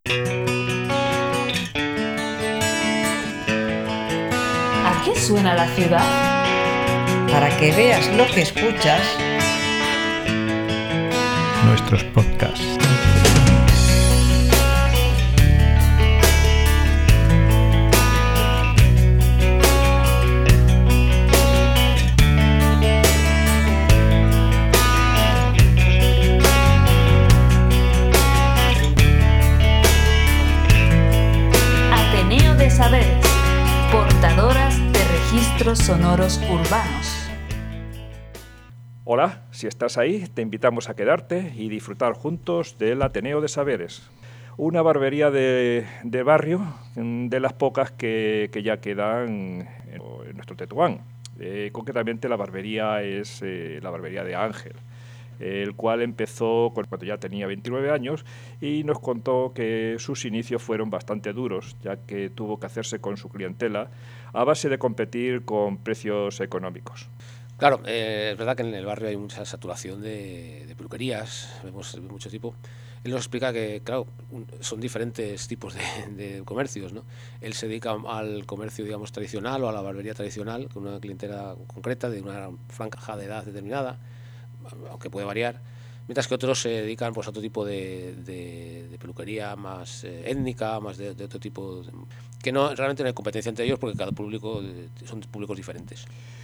¿A qué suena la ciudad? Para que veas lo que escuchas. Nuestros podcasts. Ateneo de Saberes, portadoras de registros sonoros urbanos. Hola, si estás ahí, te invitamos a quedarte y disfrutar juntos del Ateneo de Saberes, una barbería de barrio, de las pocas que ya quedan en nuestro Tetuán. Concretamente la barbería es la barbería de Ángel, el cual empezó cuando ya tenía 29 años y nos contó que sus inicios fueron bastante duros, ya que tuvo que hacerse con su clientela a base de competir con precios económicos. Claro, es verdad que en el barrio hay mucha saturación de peluquerías, vemos mucho tipo. Él nos explica que, claro, son diferentes tipos de comercios, ¿no? Él se dedica al comercio, digamos, tradicional o a la barbería tradicional, con una clientela concreta de una franja de edad determinada, aunque puede variar, mientras que otros se dedican pues, a otro tipo de peluquería más étnica, más de otro tipo, que no realmente no hay competencia entre ellos porque cada público son públicos diferentes.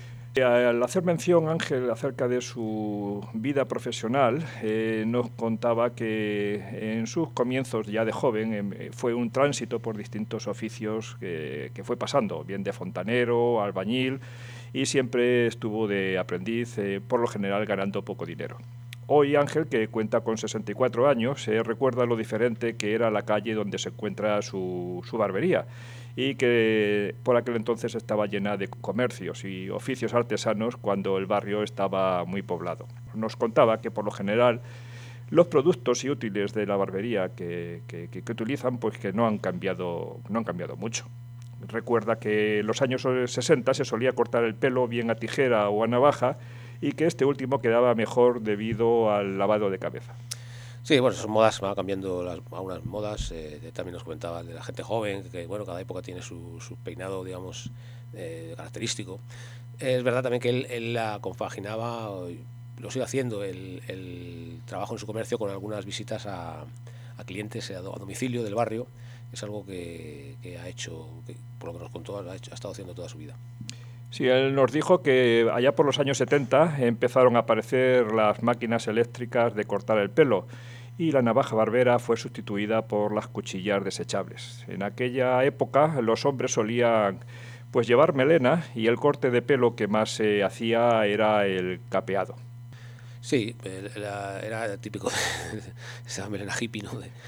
Al hacer mención, Ángel, acerca de su vida profesional, nos contaba que en sus comienzos ya de joven fue un tránsito por distintos oficios que fue pasando, bien de fontanero, albañil, y siempre estuvo de aprendiz, por lo general ganando poco dinero. Hoy Ángel, que cuenta con 64 años, recuerda lo diferente que era la calle donde se encuentra su barbería y que por aquel entonces estaba llena de comercios y oficios artesanos cuando el barrio estaba muy poblado. Nos contaba que por lo general los productos y útiles de la barbería que utilizan pues que no han cambiado mucho. Recuerda que en los años 60 se solía cortar el pelo bien a tijera o a navaja y que este último quedaba mejor debido al lavado de cabeza. Sí, bueno, son modas, van cambiando algunas modas. También nos comentaba de la gente joven, que bueno, cada época tiene su peinado, digamos, característico. Es verdad también que él la compaginaba, lo sigue haciendo, el trabajo en su comercio con algunas visitas a clientes a domicilio del barrio. Es algo que ha hecho, que por lo que nos contó, ha estado haciendo toda su vida. Sí, él nos dijo que allá por los años 70 empezaron a aparecer las máquinas eléctricas de cortar el pelo y la navaja barbera fue sustituida por las cuchillas desechables. En aquella época los hombres solían pues llevar melena y el corte de pelo que más se hacía era el capeado. Sí, era típico de esa melena hippie, ¿no?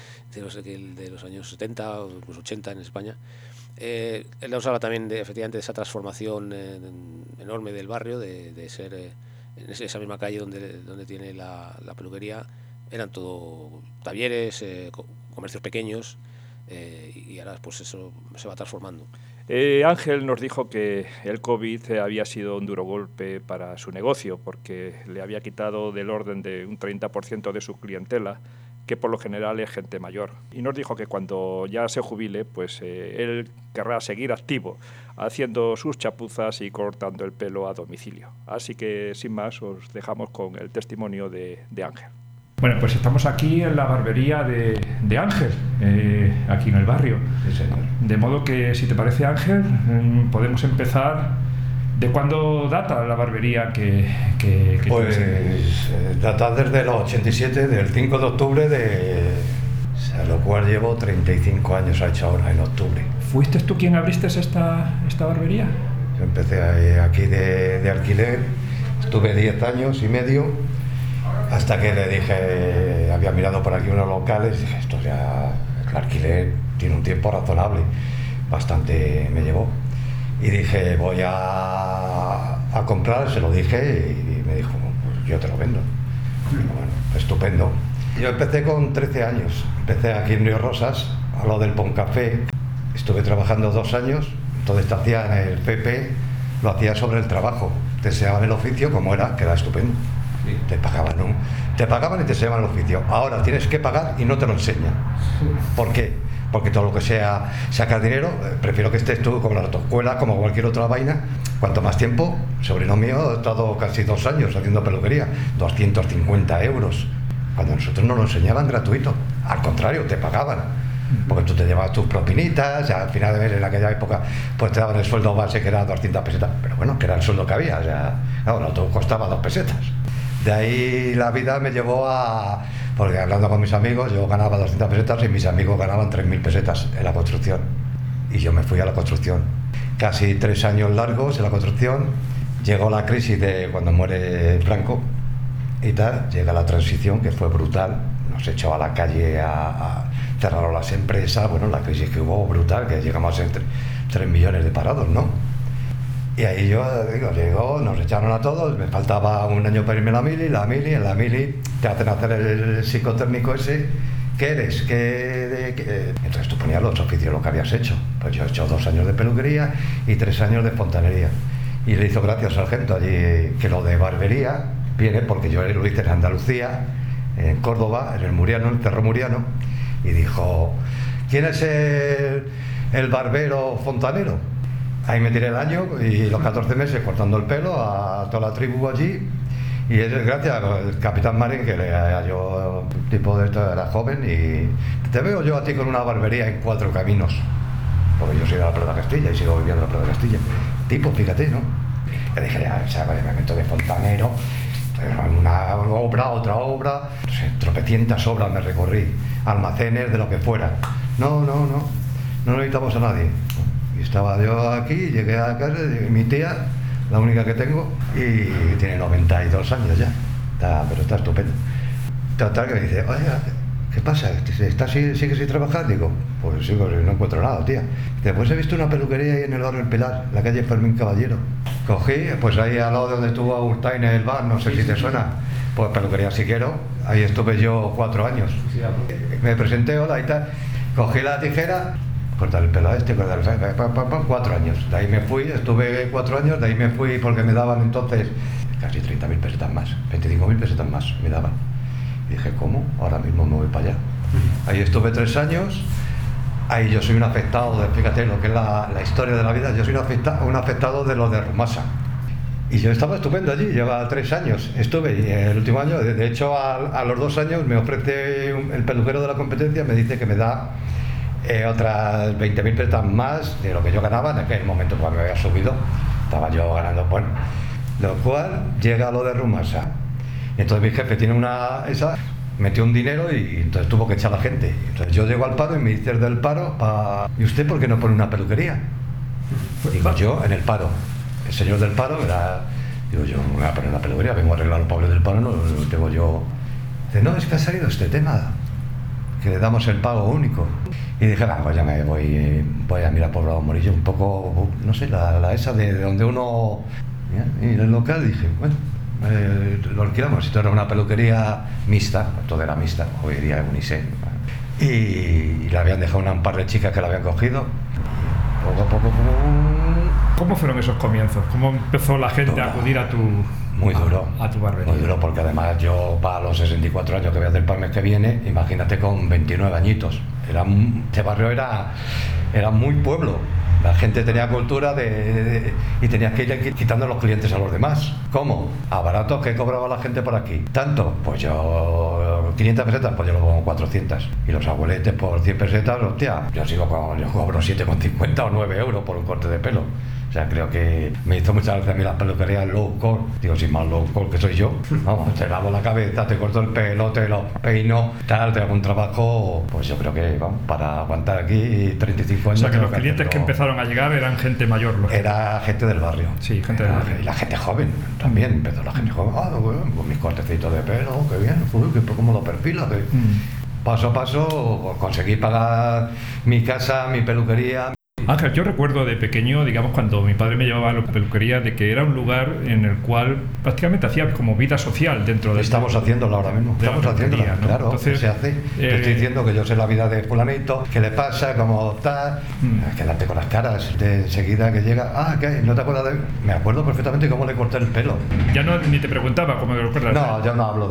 de los años 70 o los 80 en España. Él usaba también efectivamente de esa transformación enorme del barrio, de ser en esa misma calle donde tiene la peluquería, eran todo talleres, comercios pequeños, y ahora pues eso se va transformando. Ángel nos dijo que el COVID había sido un duro golpe para su negocio porque le había quitado del orden de un 30% de su clientela, que por lo general es gente mayor. Y nos dijo que cuando ya se jubile, pues él querrá seguir activo, haciendo sus chapuzas y cortando el pelo a domicilio. Así que, sin más, os dejamos con el testimonio de Ángel. Bueno, pues estamos aquí en la barbería de Ángel, aquí en el barrio. Sí, señor. De modo que, si te parece, Ángel, podemos empezar. ¿De cuándo data la barbería que pues data desde los 87, del 5 de octubre, a lo cual llevo 35 años ha hecho ahora en octubre. ¿Fuiste tú quien abriste esta barbería? Yo empecé aquí de alquiler, estuve 10 años y medio, hasta que le dije, había mirado por aquí unos locales, dije, esto ya, el alquiler tiene un tiempo razonable, bastante me llevó. Y dije, voy a comprar, se lo dije y me dijo, pues yo te lo vendo. Bueno, estupendo. Yo empecé con 13 años, empecé aquí en Río Rosas, a lo del Poncafé. Estuve trabajando 2 años, entonces te hacía el PP, lo hacía sobre el trabajo. Te enseñaban el oficio como era, que era estupendo. Sí. Te pagaban, ¿no? Te pagaban y te enseñaban el oficio. Ahora tienes que pagar y no te lo enseñan. ¿Por qué? porque todo lo que sea sacar dinero, prefiero que estés tú como la autoescuela, como cualquier otra vaina. Cuanto más tiempo, sobrino mío ha estado casi 2 años haciendo peluquería, 250 euros, cuando nosotros nos lo enseñaban gratuito, al contrario, te pagaban, porque tú te llevabas tus propinitas, al final de mes en aquella época pues te daban el sueldo base que era 200 pesetas, pero bueno, que era el sueldo que había, o sea, claro, todo costaba 2 pesetas. De ahí la vida me llevó a... Porque hablando con mis amigos, yo ganaba 200 pesetas y mis amigos ganaban 3.000 pesetas en la construcción. Y yo me fui a la construcción. Casi 3 años largos en la construcción. Llegó la crisis de cuando muere Franco y tal. Llega la transición, que fue brutal. Nos echó a la calle, cerraron las empresas. Bueno, la crisis que hubo brutal, que llegamos a ser 3 millones de parados, ¿no? Y ahí yo digo, llegó, nos echaron a todos, me faltaba un año para irme a en la mili te hacen hacer el psicotécnico ese, ¿qué eres? Entonces tú ponías los oficios, lo que habías hecho. Pues yo he hecho 2 años de peluquería y 3 años de fontanería. Y le hizo gracia al sargento allí que lo de barbería viene porque yo lo hice en Andalucía, en Córdoba, en el Muriano, el Cerro Muriano, y dijo, ¿quién es el barbero fontanero? Ahí me tiré el año y los 14 meses cortando el pelo a toda la tribu allí. Y es gracias al capitán Marín, que yo, tipo de esto, era joven, y te veo yo a ti con una barbería en 4 caminos. Porque yo soy de la Plaza de Castilla y sigo viviendo en la Plaza de Castilla. Tipo, fíjate, ¿no? Y dije, ya, el momento de fontanero, una obra, otra obra, no sé, tropecientas obras me recorrí, almacenes, de lo que fuera. No necesitamos a nadie. Y estaba yo aquí, llegué a casa, y mi tía, la única que tengo, y tiene 92 años ya, pero está estupendo. Total, que me dice, oye, ¿qué pasa? ¿Sigues sin trabajar? Digo, pues sí, pues no encuentro nada, tía. Después he visto una peluquería ahí en el barrio El Pilar, la calle Fermín Caballero. Cogí, pues ahí al lado de donde estuvo Agustín en el bar, no sé si te suena, pues peluquería Siquero, ahí estuve yo 4 años. Me presenté, hola y tal, cogí la tijera, cortar el pelo a este, cortar el pelo, 4 años. De ahí me fui, estuve 4 años, de ahí me fui porque me daban entonces casi 30.000 pesetas más, 25.000 pesetas más me daban. Y dije, ¿cómo? Ahora mismo me voy para allá. Ahí estuve 3 años, ahí yo soy un afectado, fíjate lo que es la historia de la vida, yo soy un afectado de lo de Rumasa. Y yo estaba estupendo allí, lleva 3 años, estuve, y el último año, de hecho a los 2 años me ofrece el peluquero de la competencia, me dice que me da otras 20.000 pesetas más de lo que yo ganaba en aquel momento cuando me había subido, estaba yo ganando, bueno, lo cual llega a lo de Rumasa. Entonces mi jefe tiene metió un dinero y entonces tuvo que echar a la gente. Entonces yo llego al paro y me dice del paro, ¿y usted por qué no pone una peluquería? Digo, yo en el paro. El señor del paro digo, yo no voy a poner una peluquería, vengo a arreglar a los pobres del paro, no tengo yo. Dice, no, es que ha salido este tema, que le damos el pago único. Y dije, pues ya me voy a mirar por Bravo Morillo, un poco, no sé, la esa de donde uno... Y en el local dije, bueno, lo alquilamos, esto era una peluquería mixta, todo era mixta, hoy día unisex. Y le habían dejado un par de chicas que la habían cogido. Poco a poco... ¿Cómo fueron esos comienzos? ¿Cómo empezó la gente a acudir a tu... Muy duro, a tu barbería? Muy duro, porque además yo para los 64 años que voy a hacer para el mes que viene, imagínate con 29 añitos. Este barrio era muy pueblo. La gente tenía cultura y tenías que ir quitando los clientes a los demás. ¿Cómo? A barato, ¿qué cobraba la gente por aquí? ¿Tanto? Pues yo 500 pesetas, pues yo lo pongo 400. Y los abueletes por 100 pesetas, hostia, yo cobro 7,50 o 9 euros por un corte de pelo. O sea, creo que me hizo muchas veces a mí las peluquerías low cost. Digo, sin más low cost que soy yo. Vamos, te lavo la cabeza, te corto el pelo, te lo peino, tal, te hago un trabajo, pues yo creo que, vamos, para aguantar aquí 35 años. O sea, que los clientes que empezaron a llegar eran gente mayor. Era gente del barrio. Sí, gente del barrio. Y la gente joven también, empezó la gente joven. Bueno, con mis cortecitos de pelo, qué bien, cómo lo perfila. Paso a paso conseguí pagar mi casa, mi peluquería. Ángel, yo recuerdo de pequeño, digamos, cuando mi padre me llevaba a la peluquería, de que era un lugar en el cual prácticamente hacía como vida social dentro de... Estamos haciéndolo ahora mismo, estamos haciéndolo, ¿no? Claro. Entonces, se hace. Te estoy diciendo que yo sé la vida de fulanito, qué le pasa, cómo está, quédate con las caras de enseguida que llega, ¿qué? ¿No te acuerdas de...? Me acuerdo perfectamente cómo le corté el pelo. Ya no, ni te preguntaba cómo te lo recuerdas. No, yo no hablo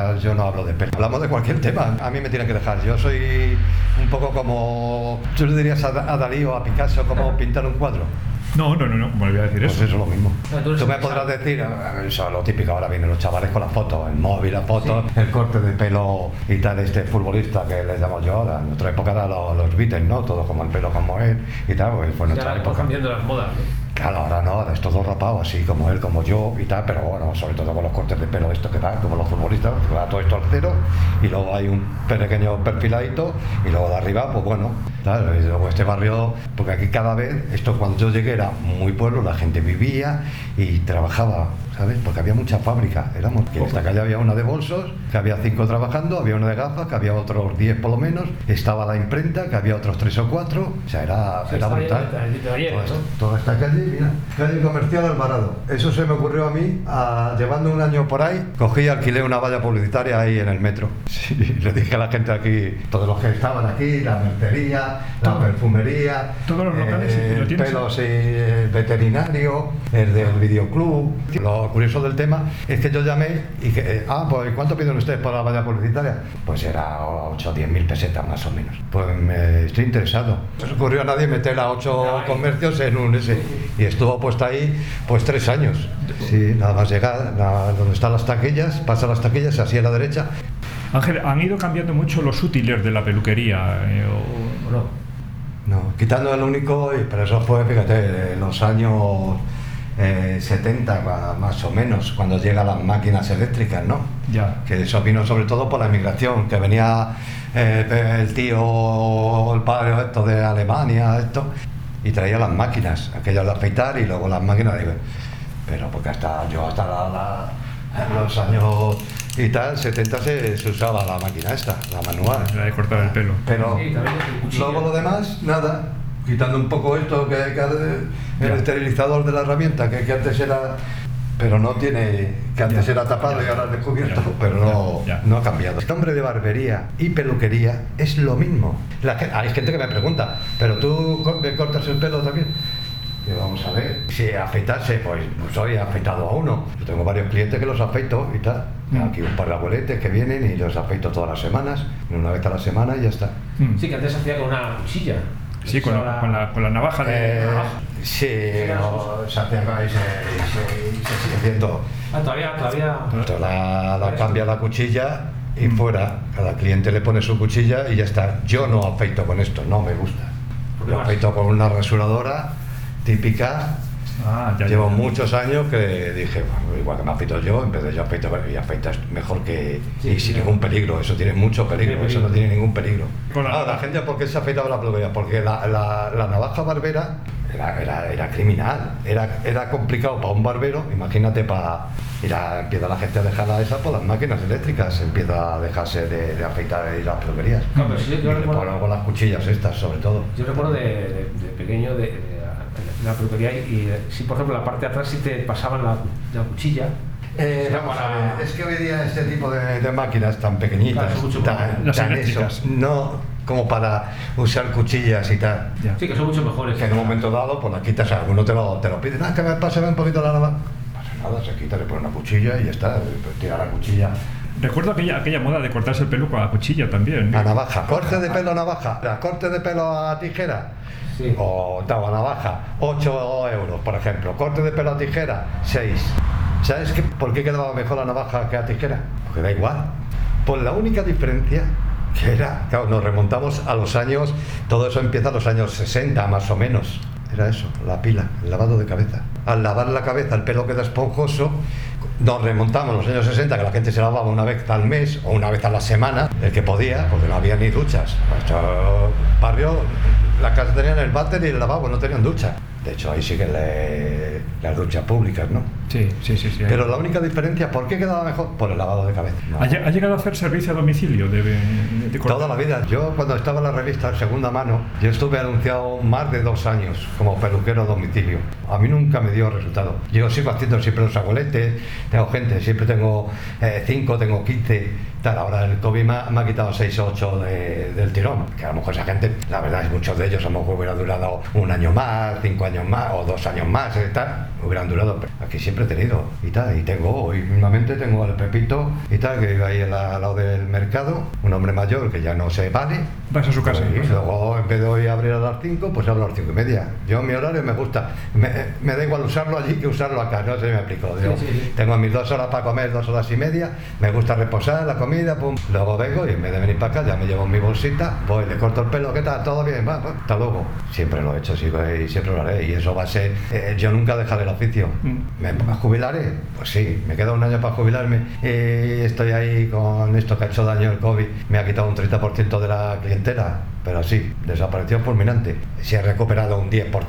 de pelo. Hablamos de cualquier tema, a mí me tienen que dejar. Yo soy un poco como... ¿Tú le dirías a Dalí o a Picasso cómo pintar un cuadro? No, ¿cómo le voy a decir pues eso? Eso es lo mismo. No, tú me podrás decir, eso es lo típico, ahora vienen los chavales con las fotos, el móvil, las fotos, el corte de pelo y tal, este futbolista que les llamo yo ahora. En nuestra época eran los Beatles, ¿no? Todos como el pelo como él y tal, pues fue nuestra época. Cambiando las modas, ¿no? Claro, ahora no, ahora es todo rapado, así como él, como yo y tal, pero bueno, sobre todo con los cortes de pelo esto que tal, como los futbolistas, que va todo esto al cero y luego hay un pequeño perfiladito y luego de arriba, pues bueno, claro, y luego este barrio, porque aquí cada vez, esto cuando yo llegué era muy pueblo, la gente vivía y trabajaba, ¿sabes? Porque había muchas fábricas, que en esta calle había una de bolsos, que había 5 trabajando, había una de gafas, que había otros 10 por lo menos, estaba la imprenta, que había otros 3 o 4, o sea, era brutal. Toda esta calle, mira, calle Comercial Alvarado. Eso se me ocurrió a mí, llevando un año por ahí, cogí y alquilé una valla publicitaria ahí en el metro. Sí, le dije a la gente aquí, todos los que estaban aquí, la mercería, la perfumería, todos los locales, pelos, el veterinario, el del videoclub. Lo curioso del tema es que yo llamé y que, pues ¿cuánto piden ustedes por la valla publicitaria? Pues era 8 o 10 mil pesetas más o menos. Pues estoy interesado. No se ocurrió a nadie meter a 8 comercios en un ese. Y estuvo puesta ahí pues 3 años. Sí, nada más llegar donde están las taquillas, pasa las taquillas así a la derecha. Ángel, ¿han ido cambiando mucho los útiles de la peluquería o no? No, quitando el único, pero eso fue, fíjate, en los años 70 más o menos, cuando llegan las máquinas eléctricas, ¿no? Ya. Que eso vino sobre todo por la inmigración, que venía el tío o el padre esto de Alemania, y traía las máquinas, aquellas de afeitar y luego las máquinas, digo, pero porque hasta los años y tal, 70 se usaba la máquina esta, la manual. La de cortar el pelo. Pero luego lo demás, nada, quitando un poco esto, que el esterilizador de la herramienta, que antes era... Pero no tiene, que antes era tapado y ahora descubierto, pero no ha cambiado. Este hombre de barbería y peluquería es lo mismo. Hay gente que me pregunta, ¿pero tú me cortas el pelo también? Y vamos a ver, si afeitarse, pues soy afeitado a uno. Yo tengo varios clientes que los afeito y tal. Aquí un par de abueletes que vienen y los afeito todas las semanas, una vez a la semana y ya está. Sí, que antes se hacía con una cuchilla. Sí, con la navaja de... Sí, se hacía y se sigue haciendo. Todavía. La cambia la cuchilla y fuera. Cada cliente le pone su cuchilla y ya está. Yo no afeito con esto, no me gusta. Yo afeito con una rasuradora típica. Llevo muchos años que dije, bueno, igual que me afeito yo, en vez de yo afeito y afeitas mejor que... y sin ningún peligro, eso tiene mucho peligro, eso no tiene ningún peligro. La gente, ¿por qué se afeitaba la peluquería? Porque la navaja barbera era criminal, era complicado para un barbero, imagínate empieza la gente a dejarla esa por las máquinas eléctricas, empieza a dejarse de afeitar y las peluquerías. Claro, sí, yo recuerdo con las cuchillas estas, sobre todo. Yo recuerdo de pequeño la peluquería y si por ejemplo la parte de atrás sí te pasaban la cuchilla. Vamos a ver, es que hoy día este tipo de máquinas tan pequeñitas, claro, tan esos, no como para usar cuchillas y tal. Sí, que son mucho mejores. Que en un momento dado, pues la quitas, alguno te lo pide, que me pase un poquito la navaja. No pasa nada, se quita, le pone una cuchilla y ya está, tira la cuchilla. Recuerdo aquella moda de cortarse el pelo con la cuchilla también. A navaja, corte de pelo a navaja, corte de pelo a tijera. Sí. O a navaja, 8 euros, por ejemplo. Corte de pelo a tijera, 6. ¿Sabes por qué quedaba mejor la navaja que a tijera? Porque da igual. Pues la única diferencia que era, claro, nos remontamos a los años, todo eso empieza a los años 60 más o menos. Era eso, la pila, el lavado de cabeza. Al lavar la cabeza el pelo queda esponjoso. Nos remontamos a los años 60, que la gente se lavaba una vez al mes o una vez a la semana, el que podía, porque no había ni duchas. Nuestro barrio, las casas tenían el váter y el lavabo, no tenían ducha. De hecho, ahí siguen las duchas públicas, ¿no? Sí. Pero la única diferencia, ¿por qué quedaba mejor? Por el lavado de cabeza. No. ¿Ha llegado a hacer servicio a domicilio de Toda la vida. Yo, cuando estaba en la revista Segunda Mano, yo estuve anunciado más de 2 años como peluquero a domicilio. A mí nunca me dio resultado. Yo sigo haciendo siempre los agoletes, tengo gente, siempre tengo 5, tengo 15. Ahora el COVID me ha quitado 6 o 8 del tirón. Que a lo mejor esa gente, la verdad es muchos de ellos a lo mejor hubieran durado 1 año más, 5 años más o 2 años más, hubieran durado. Pero aquí siempre he tenido y tengo, hoy mismamente tengo al Pepito y tal, que vive ahí al lado del mercado, un hombre mayor que ya no se vale. Vas a su casa. Y luego, en vez de hoy abrir a las 5, pues abro a las 5 y media. Yo, mi horario me gusta. Me da igual usarlo allí que usarlo acá, no sé si me explico. Yo tengo mis 2 horas para comer, 2 horas y media, me gusta reposar la comida, pum. Luego vengo y en vez de venir para acá, ya me llevo mi bolsita, voy, le corto el pelo, ¿qué tal? ¿Todo bien? Va, hasta luego. Siempre lo he hecho, sigo y siempre lo haré. Y eso va a ser, yo nunca dejaré el oficio. ¿Me jubilaré? Pues sí, me queda 1 año para jubilarme y estoy ahí con esto que ha hecho daño el COVID. Me ha quitado un 30% de la clientela, pero sí, desapareció fulminante. Sí he recuperado un 10%,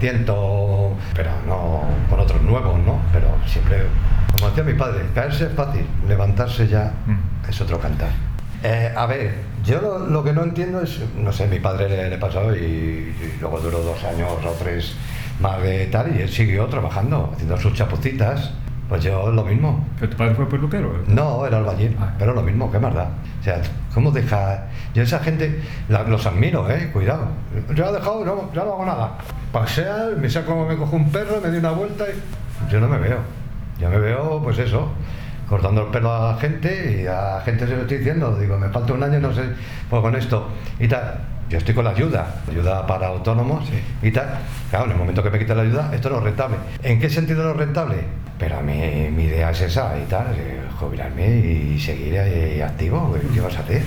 pero no con otros nuevos, ¿no? Pero siempre, como decía mi padre, caerse es fácil, levantarse ya es otro cantar. A ver, yo lo que no entiendo es, no sé, mi padre le pasó y luego duró 2 años o 3 más de tal y él siguió trabajando, haciendo sus chapucitas. Pues yo lo mismo. ¿Pero tu padre fue peluquero? No, era albañil, pero lo mismo, ¿qué más da? O sea, ¿cómo deja? Yo esa gente los admiro, cuidado. Yo he dejado, no, ya no hago nada. Pasear, me cojo un perro, me doy una vuelta y yo no me veo. Yo me veo, pues eso, cortando el pelo a la gente y a la gente se lo estoy diciendo. Digo, me falta 1 año, no sé, pues con esto y tal. Yo estoy con la ayuda para autónomos y tal. Claro, en el momento que me quita la ayuda, esto no es rentable. ¿En qué sentido no es rentable? Pero mi idea es esa y tal, jubilarme y seguir ahí activo. ¿Qué vas a hacer?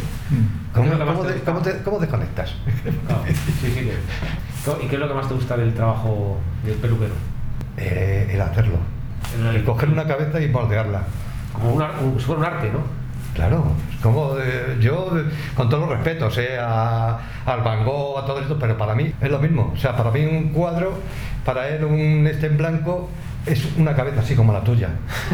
¿Cómo desconectas? No, sí. ¿Y qué es lo que más te gusta del trabajo del peluquero? El hacerlo. El coger una cabeza y moldearla. Como si fuera un arte, ¿no? Claro, como yo, con todos los respetos, al Van Gogh, a todo esto, pero para mí es lo mismo. O sea, para mí un cuadro, para él un en blanco, es una cabeza así como la tuya.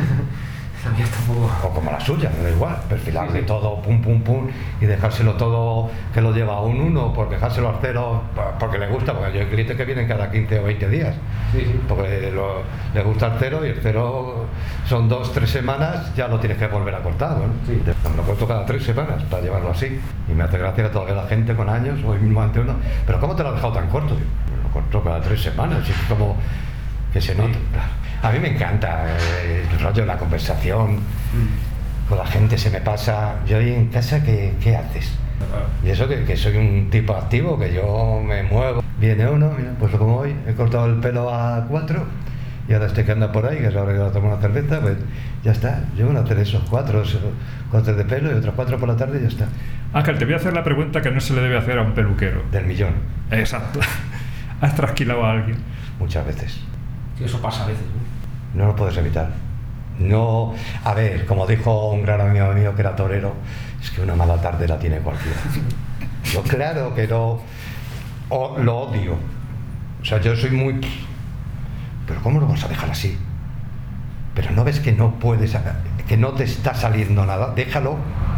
O como la suya, me da igual, perfilarle todo, pum, y dejárselo todo que lo lleva a un 1, por dejárselo al 0, porque le gusta, porque yo hay clientes que vienen cada 15 o 20 días, porque le gusta el 0 y el 0 son 2-3 semanas, ya lo tienes que volver a cortar, ¿no? Me lo corto cada 3 semanas para llevarlo así, y me hace gracia que todavía la gente con años, hoy mismo ante uno, pero ¿cómo te lo has dejado tan corto? Me lo corto cada 3 semanas, y es como que se nota. A mí me encanta el rollo de la conversación con la gente, se me pasa. Yo ahí en casa, ¿qué haces? Y eso que soy un tipo activo, que yo me muevo. Viene uno, mira, pues como hoy, he cortado el pelo a 4 y ahora este que anda por ahí, que es ahora que va a tomar una cerveza, pues ya está. Yo voy a hacer esos 4 cortes de pelo y otros 4 por la tarde y ya está. Ángel, te voy a hacer la pregunta que no se le debe hacer a un peluquero. Del millón. Exacto. ¿Has trasquilado a alguien? Muchas veces. Sí, eso pasa a veces, ¿no? No lo puedes evitar. No, a ver, como dijo un gran amigo mío que era torero, es que una mala tarde la tiene cualquiera. Yo claro que no, lo odio. O sea, yo soy muy... Pero ¿cómo lo vas a dejar así? Pero no ves que no puedes, que no te está saliendo nada, déjalo.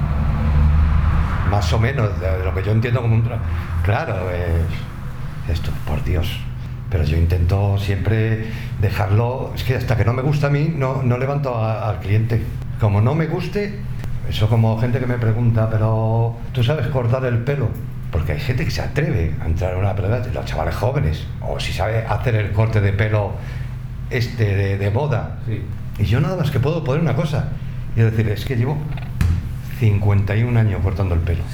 Más o menos, de lo que yo entiendo como un... Claro, esto, por Dios. Pero yo intento siempre dejarlo, es que hasta que no me gusta a mí, no levanto al cliente. Como no me guste, eso como gente que me pregunta, pero ¿tú sabes cortar el pelo? Porque hay gente que se atreve a entrar en una pelea, los chavales jóvenes, o si sabe hacer el corte de pelo de moda. Sí. Y yo nada más que puedo poner una cosa, y decir, es que llevo 51 años cortando el pelo.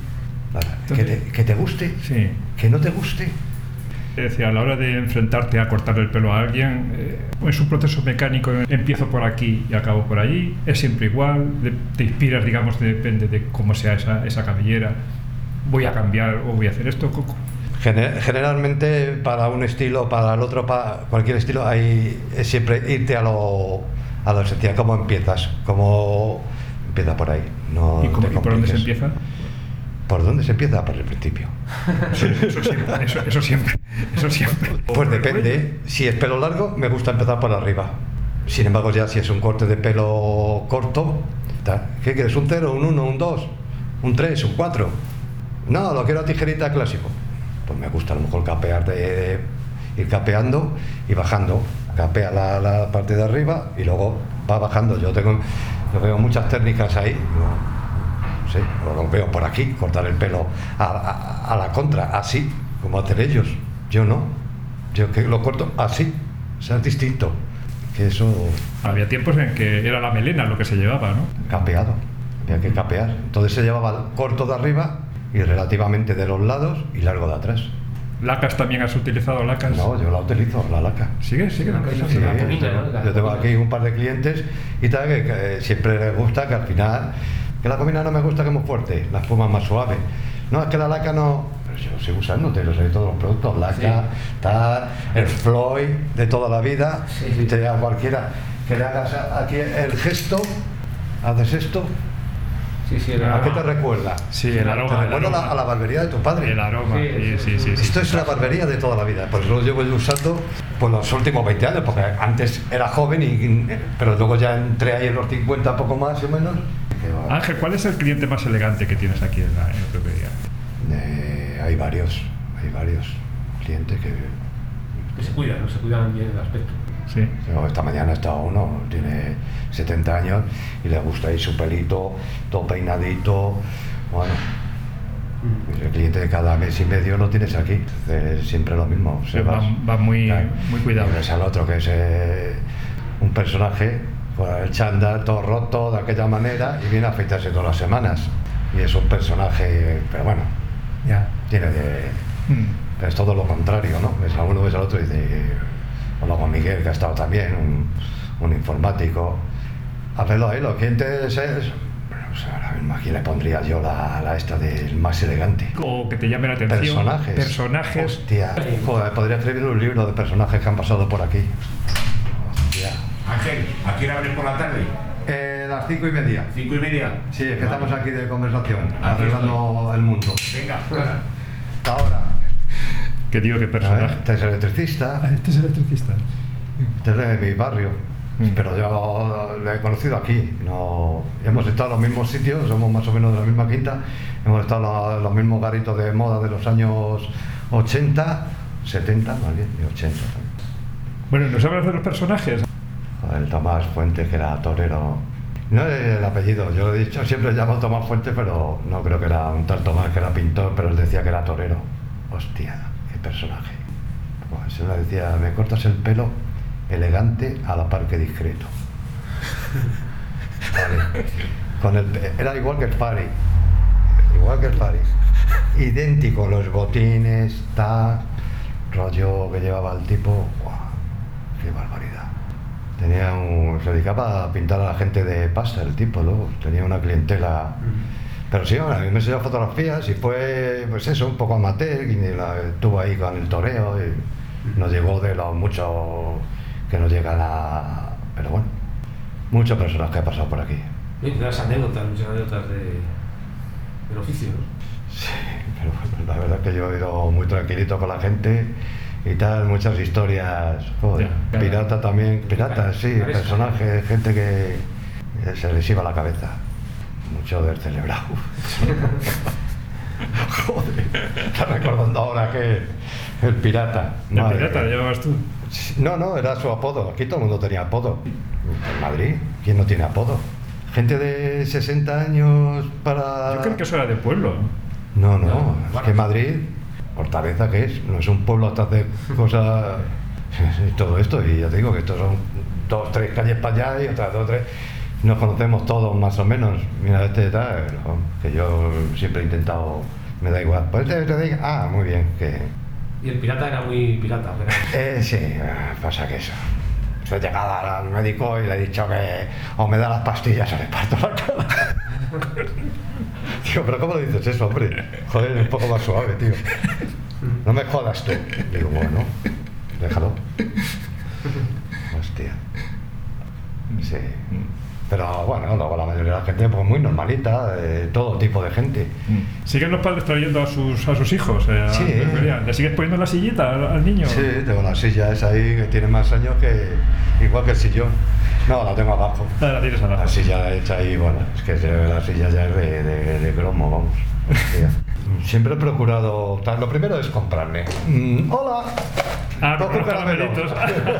Que te guste, sí. Que no te guste. Decía, a la hora de enfrentarte a cortar el pelo a alguien, es un proceso mecánico, empiezo por aquí y acabo por allí, es siempre igual, te inspiras, digamos, depende de cómo sea esa cabellera, voy a cambiar o voy a hacer esto. Generalmente para un estilo, para el otro, para cualquier estilo, hay siempre irte a lo esencial, cómo empiezas, empieza por ahí. No ¿Y por dónde se empieza? ¿Por dónde se empieza? Por el principio. Eso siempre. Pues depende. Si es pelo largo, me gusta empezar por arriba. Sin embargo, ya si es un corte de pelo corto, ¿qué quieres? ¿Un 0, un 1, un 2, un 3, un 4? No, lo quiero a tijerita clásico. Pues me gusta a lo mejor capear, de ir capeando y bajando. Capea la parte de arriba y luego va bajando. Yo veo muchas técnicas ahí. Sí, lo veo por aquí, cortar el pelo a la contra, así, como hacen ellos. Yo no. Yo que lo corto así, o sea, es distinto. Que eso... Había tiempos en que era la melena lo que se llevaba, ¿no? Capeado, había que capear. Entonces se llevaba corto de arriba y relativamente de los lados y largo de atrás. ¿Lacas también has utilizado lacas? No, yo la utilizo, la laca. ¿Sigue? Sí, yo tengo aquí un par de clientes y tal que siempre les gusta que al final... Que la comida no me gusta que es muy fuerte, la espuma más suave. No, es que la laca no... Pero yo lo sigo usando, te lo sé de todos los productos. Laca, tal, el Floyd de toda la vida. Te a cualquiera que le hagas aquí el gesto, haces esto. ¿A qué te recuerda? Sí, el aroma. Te recuerda a la barbería de tu padre. El aroma, sí. Esto es la barbería de toda la vida. Por eso lo llevo yo usando por los últimos 20 años, porque antes era joven, pero luego ya entré ahí en los 50, poco más o menos. Ángel, ¿cuál es el cliente más elegante que tienes aquí en la peluquería? Hay varios clientes que se cuidan, ¿no? Se cuidan bien el aspecto. Sí. Esta mañana ha estado uno, tiene 70 años y le gusta ahí su pelito, todo peinadito. Bueno, el cliente de cada mes y medio lo tienes aquí, siempre lo mismo. Va muy cuidado. Y ves al otro que es un personaje con el chándal todo roto de aquella manera y viene a afeitarse todas las semanas. Y es un personaje, pero bueno, tiene de... Pero es todo lo contrario, ¿no? Ves a uno, ves al otro y dice... O luego Miguel, que ha estado también, un informático. A verlo ahí, los clientes es... O sea, ahora mismo aquí le pondría yo la esta del más elegante. O que te llame la atención. Personajes. Hostia, joder, podría escribir un libro de personajes que han pasado por aquí. Hostia. Ángel, ¿a qué hora abres por la tarde? Las 5:30. ¿5:30? Sí, es que estamos aquí de conversación, arreglando el mundo. Venga. Hasta ahora. ¿Qué digo? ¿Qué personaje? Este es electricista. Este es electricista. Este es de mi barrio. Pero yo lo he conocido aquí. No, hemos estado en los mismos sitios, somos más o menos de la misma quinta. Hemos estado en los mismos garitos de moda de los años 80, 70, más bien, y 80 también. Bueno, ¿nos hablas de los personajes? El Tomás Fuentes, que era torero. No es el apellido, yo lo he dicho, siempre he llamado Tomás Fuentes, pero no creo que era un tal Tomás, que era pintor, pero él decía que era torero. Hostia, qué personaje. Bueno, se le decía, me cortas el pelo elegante a la par que discreto. Vale. Era igual que el Fari. Idéntico, los botines, rollo que llevaba el tipo. ¡Wow! ¡Qué barbaridad! Se dedicaba a pintar a la gente de pasta, el tipo, luego tenía una clientela. Pero sí, bueno, a mí me enseñó fotografías y fue, pues eso, un poco amateur, y estuvo ahí con el toreo y no llegó de lo mucho que nos llegan a... Pero bueno, muchos personajes que han pasado por aquí. Muchas anécdotas del oficio, ¿no? Sí, pero bueno, la verdad es que yo he ido muy tranquilito con la gente y tal, muchas historias. Joder, pirata también, piratas, sí, personajes, gente que se les iba la cabeza. Mucho del celebrado. Joder, estás recordando ahora que el pirata. ¿El pirata lo llevabas tú? No, era su apodo. Aquí todo el mundo tenía apodo. En Madrid, ¿quién no tiene apodo? Gente de 60 años para... Yo creo que eso era de pueblo. No, es que Madrid, Fortaleza, ¿qué es? No es un pueblo hasta hacer cosas y todo esto. Y ya te digo que estos son 2, 3 calles para allá y otras 2, 3... Nos conocemos todos más o menos. Mira, tal, que yo siempre he intentado, me da igual. Pues te diga, muy bien, que... Y el pirata era muy pirata, ¿verdad? Sí, pasa que eso. He llegado al médico y le he dicho que o me da las pastillas o le parto la cara. Digo, pero ¿cómo le dices eso, hombre? Joder, un poco más suave, tío. No me jodas tú. Digo, bueno, déjalo. Hostia. Sí. Pero bueno, luego la mayoría de la gente pues muy normalita, todo tipo de gente. ¿Siguen los padres trayendo a sus hijos? Sí. ¿Le sigues poniendo la sillita al niño? Sí, tengo la silla esa ahí que tiene más años que igual que el sillón. No, la tengo abajo. La tienes abajo. La silla hecha ahí, bueno, es que la silla ya es de cromo, vamos. Siempre he procurado, lo primero es comprarme. Hola. Con caramelitos.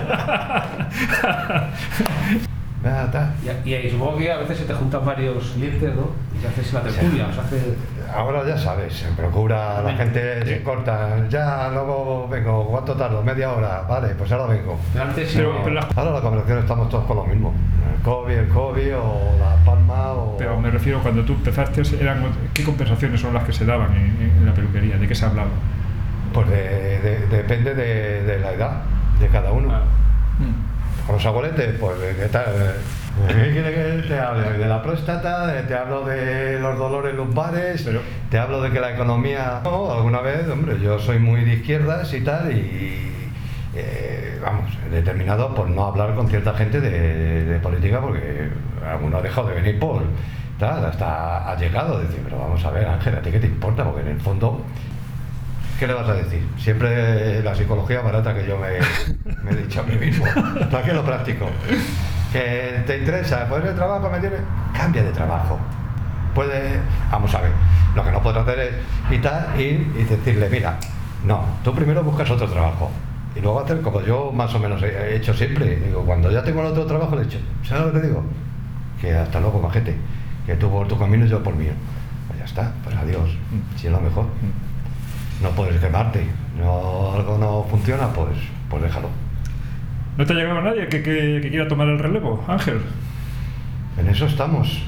Y supongo que a veces se te juntan varios clientes, ¿no? Y haces la tertulia, Ahora ya sabes, se procura, la gente se corta, ya luego vengo, ¿cuánto tardo? ¿Media hora? Vale, pues ahora vengo. Ahora la conversación estamos todos con lo mismo, el COVID o la palma o... Pero me refiero, cuando tú empezaste, ¿qué compensaciones son las que se daban en la peluquería? ¿De qué se hablaba? Pues depende de la edad de cada uno. Con los abueletes, pues, ¿qué tal? ¿Qué quiere que te hable? De la próstata, te hablo de los dolores lumbares, te hablo de que la economía... No, alguna vez, hombre, yo soy muy de izquierdas y tal, vamos, he determinado por no hablar con cierta gente de política, porque alguno ha dejado de venir por tal, hasta ha llegado a decir, pero vamos a ver, Ángel, ¿a ti qué te importa? Porque en el fondo... ¿Qué le vas a decir? Siempre la psicología barata que yo me he dicho a mí mismo. ¿Para qué lo práctico? ¿Que te interesa? ¿Pues el trabajo me tiene? Cambia de trabajo. Vamos a ver, lo que no puedes hacer es ir y decirle, mira, no, tú primero buscas otro trabajo. Y luego hacer como yo más o menos he hecho siempre. Digo, cuando ya tengo el otro trabajo, le he dicho, ¿sabes lo que te digo? Que hasta luego, majete. Que tú por tu camino y yo por mío. Pues ya está, pues adiós. Si es lo mejor. No puedes quemarte, algo no funciona, pues déjalo. ¿No te ha llegado nadie que quiera tomar el relevo, Ángel? En eso estamos.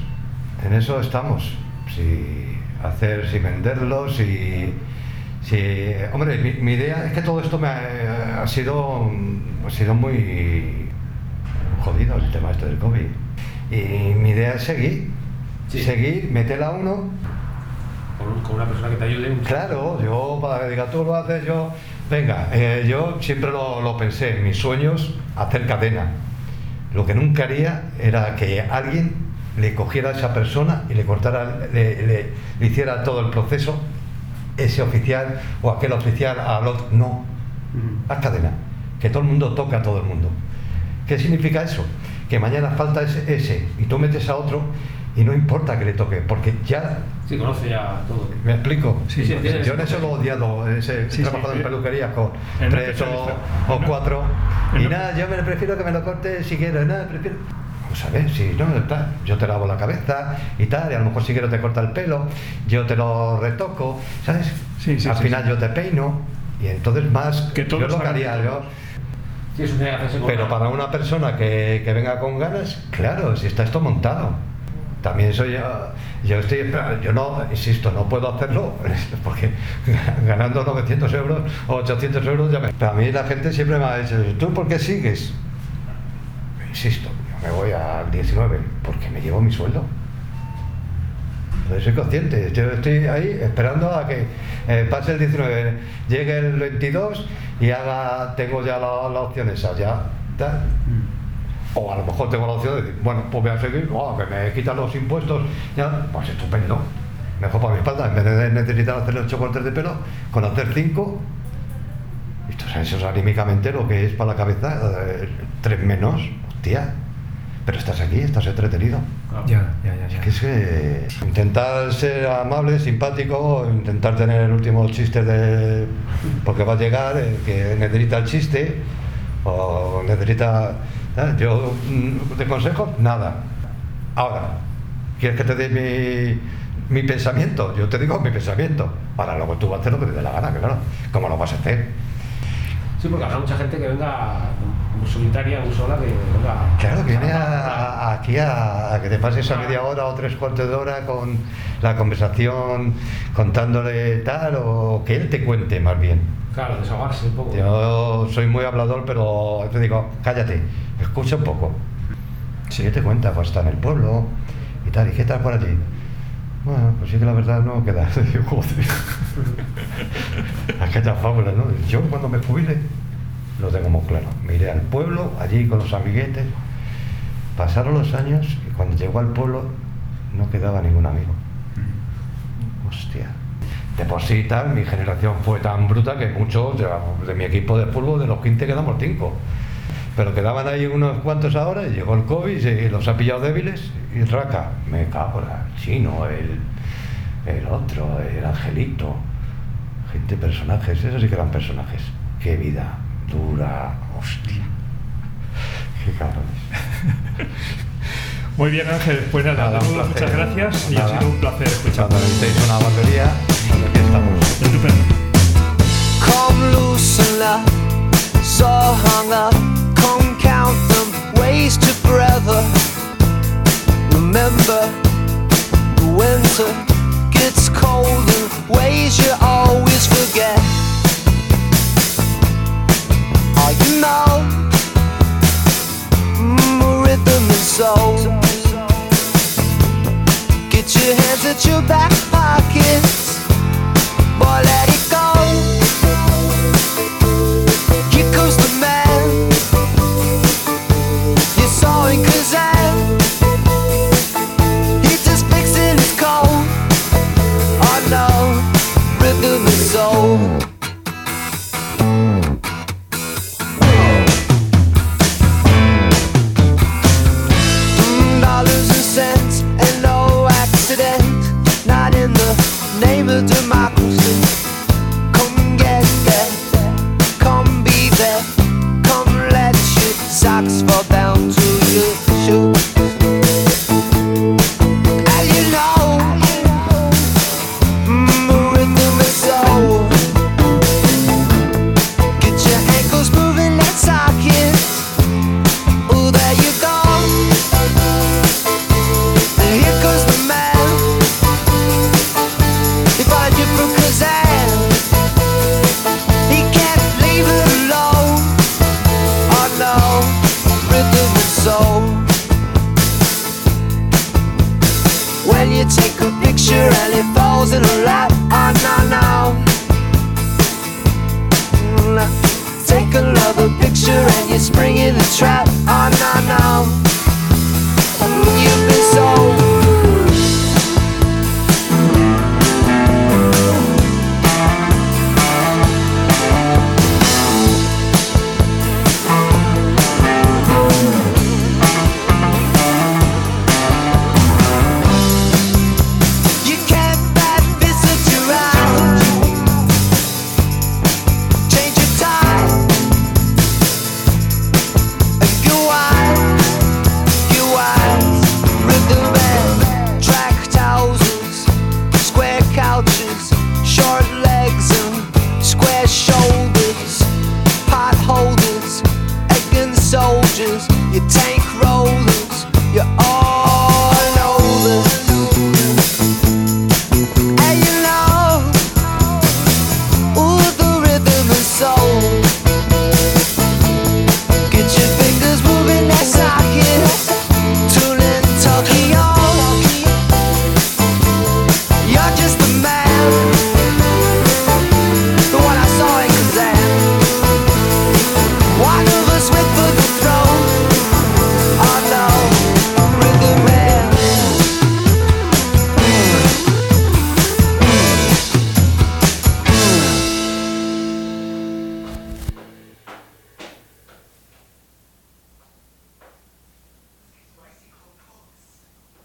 Si venderlo, hombre, mi idea es que todo esto ha sido muy jodido, el tema este del COVID. Y mi idea es seguir, meterla a uno. Con una persona que te ayude. Claro, yo para que diga tú lo haces, yo siempre lo pensé en mis sueños, hacer cadena. Lo que nunca haría era que alguien le cogiera a esa persona y le cortara, le hiciera todo el proceso, ese oficial o aquel oficial al otro. No, haz cadena, que todo el mundo toca a todo el mundo. ¿Qué significa eso? Que mañana falta ese y tú metes a otro y no importa que le toque, porque ya... Sí, conoce ya todo. ¿Me explico? Sí, yo en eso lo he odiado, he trabajado en peluquerías con 3 o 4 y nada, yo me prefiero que me lo corte si quiero, nada, prefiero... Vamos a ver, si no, yo te lavo la cabeza y tal, y a lo mejor si quiero te corta el pelo, yo te lo retoco, ¿sabes? Al final yo te peino y entonces más que yo lo que haría yo... Pero para una persona que venga con ganas, claro, si está esto montado. También soy yo estoy esperando, yo no, insisto, no puedo hacerlo porque ganando 900 euros o 800 euros ya me... Pero a mí la gente siempre me ha dicho, ¿tú por qué sigues? Insisto, yo me voy al 19 porque me llevo mi sueldo. Entonces soy consciente, yo estoy ahí esperando a que pase el 19, llegue el 22 y tengo ya la opción esa, ya tal. O a lo mejor tengo la opción de decir, bueno, pues voy a seguir, que me quitan los impuestos, ya, pues estupendo. Mejor para mi espalda, en vez de necesitar hacer 8 cortes de pelo, con hacer 5, eso es anímicamente lo que es para la cabeza, 3 menos, hostia. Pero estás aquí, estás entretenido. Ya. Es que intentar ser amable, simpático, intentar tener el último chiste porque va a llegar el que necesita el chiste, o necesita... Yo de consejos, nada. Ahora, ¿quieres que te dé mi pensamiento? Yo te digo mi pensamiento. Ahora luego tú vas a hacer lo que te dé la gana, claro. ¿Cómo lo vas a hacer? Sí, porque habrá mucha gente que venga solitaria, muy sola, que venga... Claro, que viene aquí a que te pases a media hora o 3/4 de hora con la conversación, contándole tal, o que él te cuente más bien. Claro, desahogarse un poco. Yo soy muy hablador, pero te digo, cállate, escucha un poco. Si te cuenta, pues está en el pueblo y tal, ¿y qué tal por allí? Bueno, pues sí que la verdad no queda. Joder. Aquellas fábulas, ¿no? Yo cuando me jubile, lo tengo muy claro. Me iré al pueblo, allí con los amiguetes, Pasaron los años y cuando llegó al pueblo no quedaba ningún amigo. Hostia. De por sí tal, mi generación fue tan bruta que muchos de mi equipo de fútbol, de los 15 quedamos 5. Pero quedaban ahí unos cuantos ahora y llegó el COVID y los ha pillado débiles y raca. Me cago en el chino, el otro, el angelito. Gente, personajes, esos sí que eran personajes. Qué vida dura, hostia. Qué cabrones. Muy bien, Ángel, pues nada, muchas gracias y ha sido un placer escuchar. Cuando necesitéis una barbería, aquí estamos. Estupendo. Come loosen up, so hung up. Come count them, waste your breath. Remember, the winter gets cold in ways you always forget. Oh, you know, rhythm and soul. Get your hands at your back pockets, boy, let it go. Here comes the man, you saw him Kazan. He's just fixing his coat. Oh no, rhythm and soul. Dollars and cents and no accident, not in the name of democracy. Come get there, come be there, come let your socks fall down to your shoes. And you know, rhythm and soul. Get your ankles moving like sockets. Oh, there you go. And here goes the man. He find you from Kazan. He can't leave it alone. Oh no, rhythm and soul. When you take a picture and it falls in a lap. Oh no, no. Take another picture and you spring in the trap. Oh no, no.